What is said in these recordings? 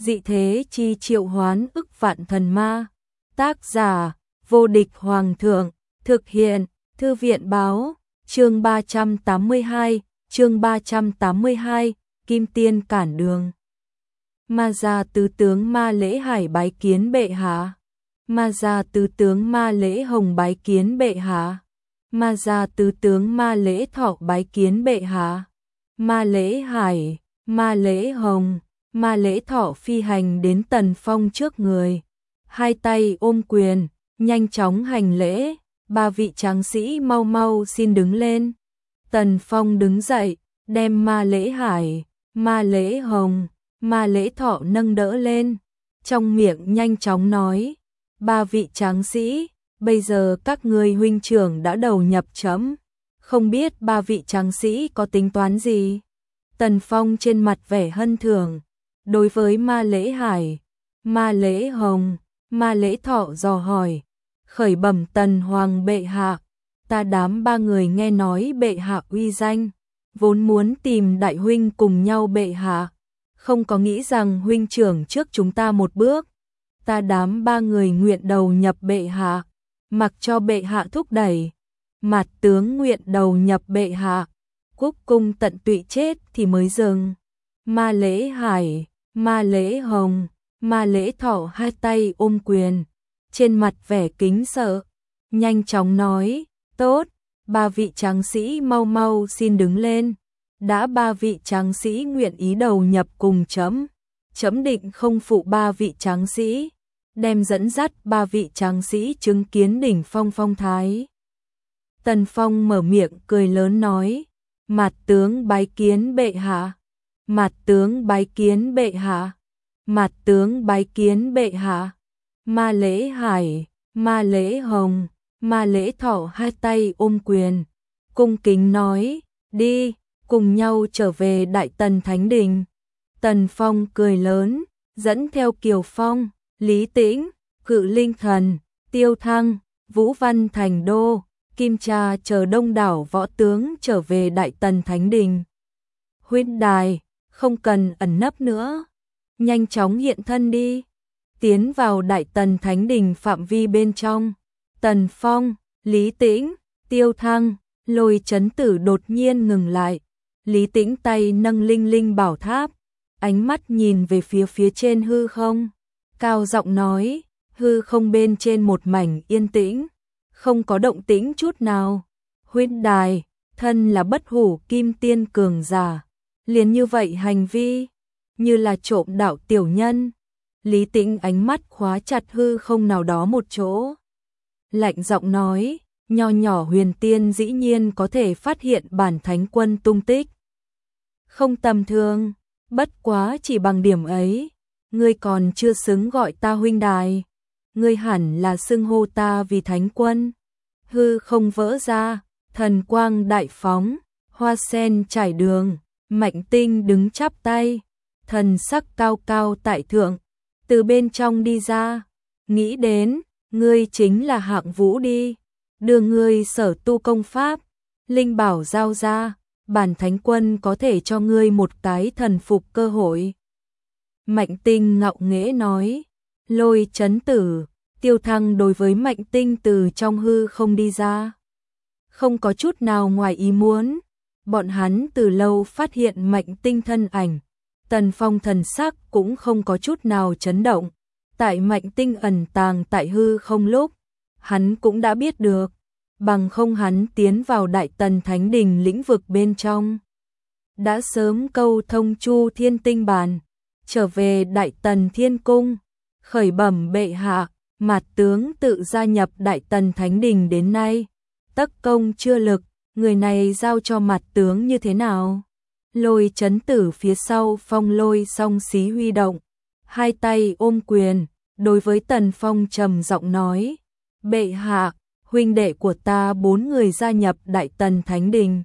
dị thế chi triệu hoán ức vạn thần ma. Tác giả, vô địch hoàng thượng, thực hiện, thư viện báo, chương 382, Kim Tiên cản đường. Ma gia tứ tướng Ma Lễ Hải bái kiến bệ hạ. Ma gia tứ tướng Ma Lễ Hồng bái kiến bệ hạ. Ma gia tứ tướng Ma Lễ Thọ bái kiến bệ hạ. Ma Lễ Hải, Ma Lễ Hồng, Ma Lễ Thọ phi hành đến Tần Phong trước người, hai tay ôm quyền, nhanh chóng hành lễ. Ba vị tráng sĩ mau mau xin đứng lên. Tần Phong đứng dậy, đem Ma Lễ Hải, Ma Lễ Hồng, Ma Lễ Thọ nâng đỡ lên, trong miệng nhanh chóng nói: ba vị tráng sĩ, bây giờ các ngươi huynh trưởng đã đầu nhập trẫm, không biết ba vị tráng sĩ có tính toán gì? Tần Phong trên mặt vẻ hân thường, đối với Ma Lễ Hải, Ma Lễ Hồng, Ma Lễ Thọ dò hỏi: khởi bẩm Tần Hoàng bệ hạ, ta đám ba người nghe nói bệ hạ uy danh, vốn muốn tìm đại huynh cùng nhau bệ hạ, không có nghĩ rằng huynh trưởng trước chúng ta một bước. Ta đám ba người nguyện đầu nhập bệ hạ, mặc cho bệ hạ thúc đẩy. Mạt tướng nguyện đầu nhập bệ hạ, cúc cung tận tụy chết thì mới dừng. Ma Lễ Hải, Ma Lễ Hồng, Ma Lễ Thọ hai tay ôm quyền, trên mặt vẻ kính sợ, nhanh chóng nói: tốt, ba vị tráng sĩ mau mau xin đứng lên. Đã ba vị tráng sĩ nguyện ý đầu nhập cùng trẫm, trẫm định không phụ ba vị tráng sĩ, đem dẫn dắt ba vị tráng sĩ chứng kiến đỉnh phong phong thái. Tần Phong mở miệng cười lớn nói: Mạt tướng bái kiến bệ hạ, Mạt tướng bái kiến bệ hạ, Mạt tướng bái kiến bệ hạ. Ma Lễ Hải, Ma Lễ Hồng, Ma Lễ Thọ hai tay ôm quyền, cung kính nói: đi, cùng nhau trở về Đại Tần Thánh Đình. Tần Phong cười lớn, dẫn theo Kiều Phong, Lý Tĩnh, Cự Linh Thần, Tiêu Thăng, Vũ Văn Thành Đô, Kim Cha chờ đông đảo võ tướng trở về Đại Tần Thánh Đình. Huynh đài, không cần ẩn nấp nữa, nhanh chóng hiện thân đi, tiến vào Đại Tần Thánh Đình phạm vi bên trong. Tần Phong, Lý Tĩnh, Tiêu Thăng, Lôi Chấn Tử đột nhiên ngừng lại. Lý Tĩnh tay nâng linh linh bảo tháp, ánh mắt nhìn về phía trên hư không, cao giọng nói: hư không bên trên một mảnh yên tĩnh, không có động tĩnh chút nào. Huynh đài, thân là bất hủ kim tiên cường giả, liền như vậy hành vi, như là trộm đạo tiểu nhân. Lý Tĩnh ánh mắt khóa chặt hư không nào đó một chỗ, lạnh giọng nói: nho nhỏ huyền tiên dĩ nhiên có thể phát hiện bản thánh quân tung tích, không tầm thường, bất quá chỉ bằng điểm ấy, ngươi còn chưa xứng gọi ta huynh đài, ngươi hẳn là xưng hô ta vì thánh quân. Hư không vỡ ra, thần quang đại phóng, hoa sen trải đường, Mạnh Tinh đứng chắp tay, thần sắc cao cao tại thượng, từ bên trong đi ra. Nghĩ đến, ngươi chính là Hạng Vũ đi, đưa ngươi sở tu công pháp, linh bảo giao ra, bản thánh quân có thể cho ngươi một cái thần phục cơ hội. Mạnh Tinh ngạo nghễ nói. Lôi Chấn Tử, Tiêu Thăng đối với Mạnh Tinh từ trong hư không đi ra, không có chút nào ngoài ý muốn. Bọn hắn từ lâu phát hiện Mạnh Tinh thân ảnh. Tần Phong thần sắc cũng không có chút nào chấn động. Tại Mạnh Tinh ẩn tàng tại hư không lúc, hắn cũng đã biết được, bằng không hắn tiến vào Đại Tần Thánh Đình lĩnh vực bên trong, đã sớm câu thông Chu Thiên Tinh Bàn, trở về Đại Tần Thiên Cung, khởi bẩm bệ hạ, Mạt tướng tự gia nhập Đại Tần Thánh Đình đến nay, tất công chưa lực, người này giao cho Mạt tướng như thế nào? Lôi Chấn Tử phía sau phong lôi song xí huy động, hai tay ôm quyền, đối với Tần Phong trầm giọng nói: bệ hạ, huynh đệ của ta 4 người gia nhập Đại Tần Thánh Đình,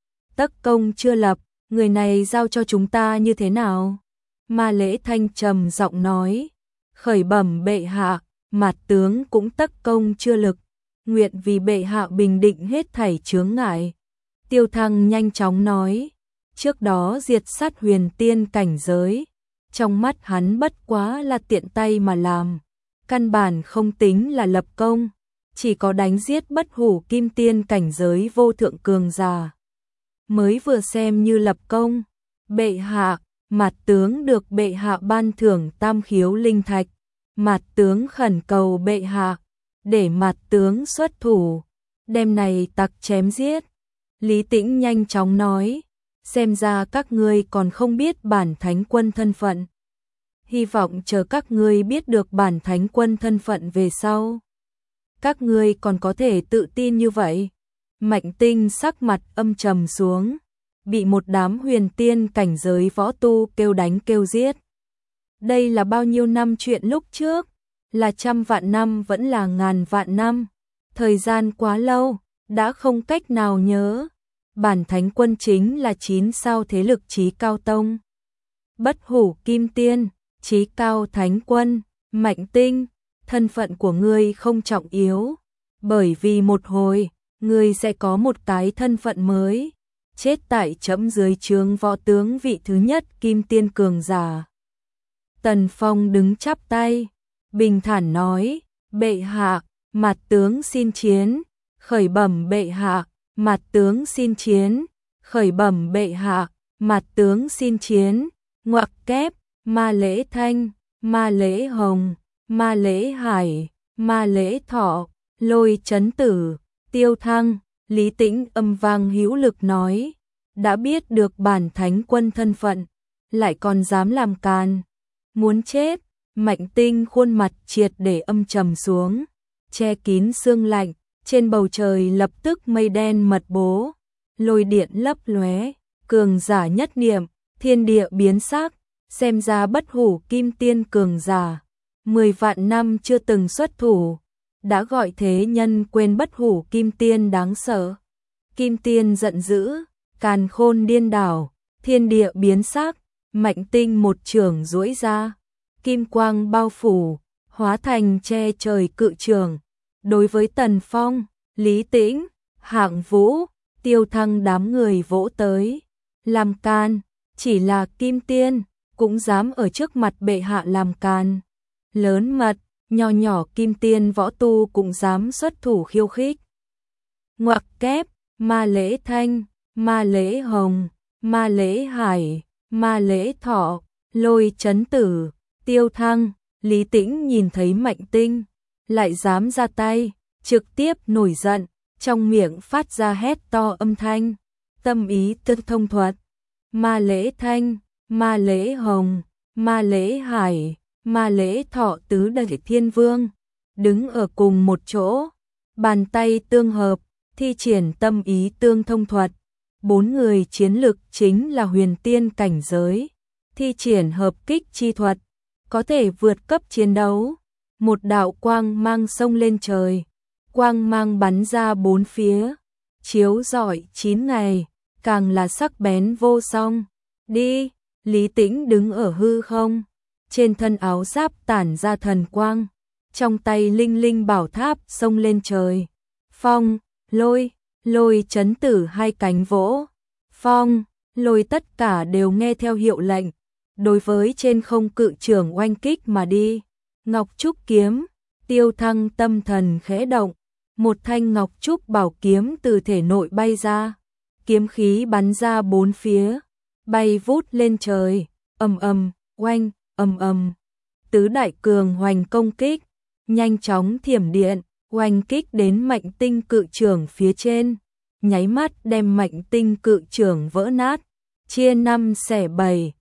tất công chưa lập, người này giao cho chúng ta như thế nào? Ma Lễ Thanh trầm giọng nói: khởi bẩm bệ hạ, Mạt tướng cũng tất công chưa lực, nguyện vì bệ hạ bình định hết thảy chướng ngại. Tiêu Thăng nhanh chóng nói: trước đó diệt sát huyền tiên cảnh giới, trong mắt hắn bất quá là tiện tay mà làm, căn bản không tính là lập công, chỉ có đánh giết bất hủ kim tiên cảnh giới vô thượng cường giả mới vừa xem như lập công. Bệ hạ, Mạt tướng được bệ hạ ban thưởng tam khiếu linh thạch, Mạt tướng khẩn cầu bệ hạ để Mạt tướng xuất thủ, đem này tặc chém giết. Lý Tĩnh nhanh chóng nói, xem ra các ngươi còn không biết bản thánh quân thân phận. Hy vọng chờ các ngươi biết được bản thánh quân thân phận về sau, các ngươi còn có thể tự tin như vậy. Mạnh Tinh sắc mặt âm trầm xuống, bị một đám huyền tiên cảnh giới võ tu kêu đánh kêu giết. Đây là bao nhiêu năm chuyện lúc trước, là trăm vạn năm vẫn là ngàn vạn năm, thời gian quá lâu, đã không cách nào nhớ. Bản thánh quân chính là 9 sao thế lực chí cao tông. Bất hủ kim tiên, chí cao thánh quân, Mạnh Tinh, thân phận của ngươi không trọng yếu, bởi vì một hồi, ngươi sẽ có một cái thân phận mới, chết tại trẫm dưới trướng võ tướng vị thứ nhất kim tiên cường giả. Tần Phong đứng chắp tay, bình thản nói, bệ hạ, Mạt tướng xin chiến, khởi bẩm bệ hạ, Mạt tướng xin chiến, khởi bẩm bệ hạ, Mạt tướng xin chiến. Ngoặc kép, Ma Lễ Thanh, Ma Lễ Hồng, Ma Lễ Hải, Ma Lễ Thọ, Lôi Chấn Tử, Tiêu Thăng. Lý Tĩnh âm vang hữu lực nói, đã biết được bản thánh quân thân phận, lại còn dám làm càn, muốn chết. Mạnh Tinh khuôn mặt triệt để âm trầm xuống, che kín sương lạnh, trên bầu trời lập tức mây đen mật bố, lôi điện lấp lóe, cường giả nhất niệm, thiên địa biến sắc, xem ra bất hủ kim tiên cường giả, 10 vạn năm chưa từng xuất thủ, đã gọi thế nhân quên bất hủ kim tiên đáng sợ. Kim tiên giận dữ, càn khôn điên đảo, thiên địa biến sắc, Mạnh Tinh một chưởng duỗi ra, kim quang bao phủ, hóa thành che trời cự trường. Đối với Tần Phong, Lý Tĩnh, Hạng Vũ, Tiêu Thăng đám người vỗ tới, làm can, chỉ là kim tiên, cũng dám ở trước mặt bệ hạ làm can. Lớn mật, nho nhỏ kim tiên võ tu cũng dám xuất thủ khiêu khích. Ngoặc kép, Ma Lễ Thanh, Ma Lễ Hồng, Ma Lễ Hải, Ma Lễ Thọ, Lôi Chấn Tử, Tiêu Thăng. Lý Tĩnh nhìn thấy Mạnh Tinh, lại dám ra tay, trực tiếp nổi giận, trong miệng phát ra hét to âm thanh, tâm ý tương thông thuật. Ma Lễ Thanh, Ma Lễ Hồng, Ma Lễ Hải, Ma Lễ Thọ tứ đại thiên vương, đứng ở cùng một chỗ, bàn tay tương hợp, thi triển tâm ý tương thông thuật. 4 người chiến lực chính là huyền tiên cảnh giới, thi triển hợp kích chi thuật, có thể vượt cấp chiến đấu. Một đạo quang mang xông lên trời, quang mang bắn ra bốn phía, chiếu rọi 9 ngày, càng là sắc bén vô song. Đi, Lý Tĩnh đứng ở hư không, trên thân áo giáp tản ra thần quang, trong tay linh linh bảo tháp xông lên trời. Phong, lôi, Lôi Chấn Tử hai cánh vỗ, phong, lôi tất cả đều nghe theo hiệu lệnh, đối với trên không cự trường oanh kích mà đi. Ngọc Trúc kiếm, Tiêu Thăng tâm thần khẽ động, một thanh Ngọc Trúc bảo kiếm từ thể nội bay ra, kiếm khí bắn ra bốn phía, bay vút lên trời, ầm ầm, oanh, ầm ầm. Tứ đại cường hoành công kích, nhanh chóng thiểm điện, oanh kích đến Mạnh Tinh cự trường phía trên, nháy mắt đem Mạnh Tinh cự trường vỡ nát, chia 5 xẻ 7.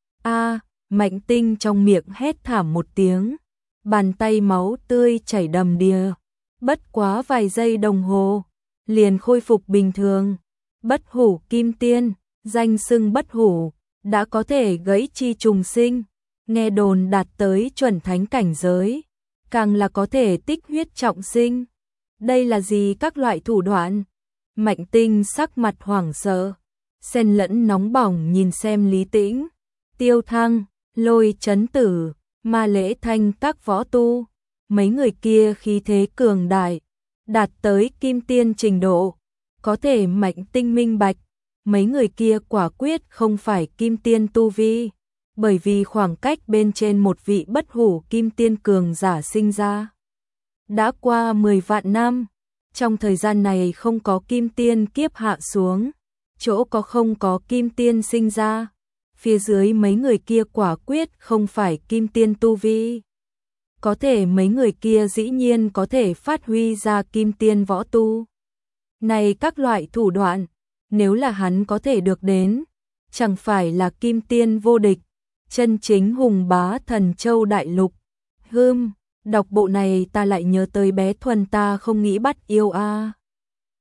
Mạnh Tinh trong miệng hét thảm một tiếng, bàn tay máu tươi chảy đầm đìa, bất quá vài giây đồng hồ, liền khôi phục bình thường. Bất hủ kim tiên, danh xưng bất hủ, đã có thể gãy chi trùng sinh, nghe đồn đạt tới chuẩn thánh cảnh giới, càng là có thể tích huyết trọng sinh. Đây là gì các loại thủ đoạn? Mạnh Tinh sắc mặt hoảng sợ, xen lẫn nóng bỏng nhìn xem Lý Tĩnh, Tiêu Thăng, Lôi Chấn Tử, Ma Lễ Thanh các võ tu, mấy người kia khí thế cường đại, đạt tới kim tiên trình độ, có thể Mạnh Tinh minh bạch, mấy người kia quả quyết không phải kim tiên tu vi, bởi vì khoảng cách bên trên một vị bất hủ kim tiên cường giả sinh ra. Đã qua 10 vạn năm, trong thời gian này không có kim tiên kiếp hạ xuống, chỗ có không có kim tiên sinh ra, phía dưới mấy người kia quả quyết không phải kim tiên tu vi. Có thể mấy người kia dĩ nhiên có thể phát huy ra kim tiên võ tu. Này các loại thủ đoạn, nếu là hắn có thể được đến, chẳng phải là kim tiên vô địch, chân chính hùng bá Thần Châu đại lục. Đọc bộ này ta lại nhớ tới bé Thuần ta không nghĩ bắt yêu a.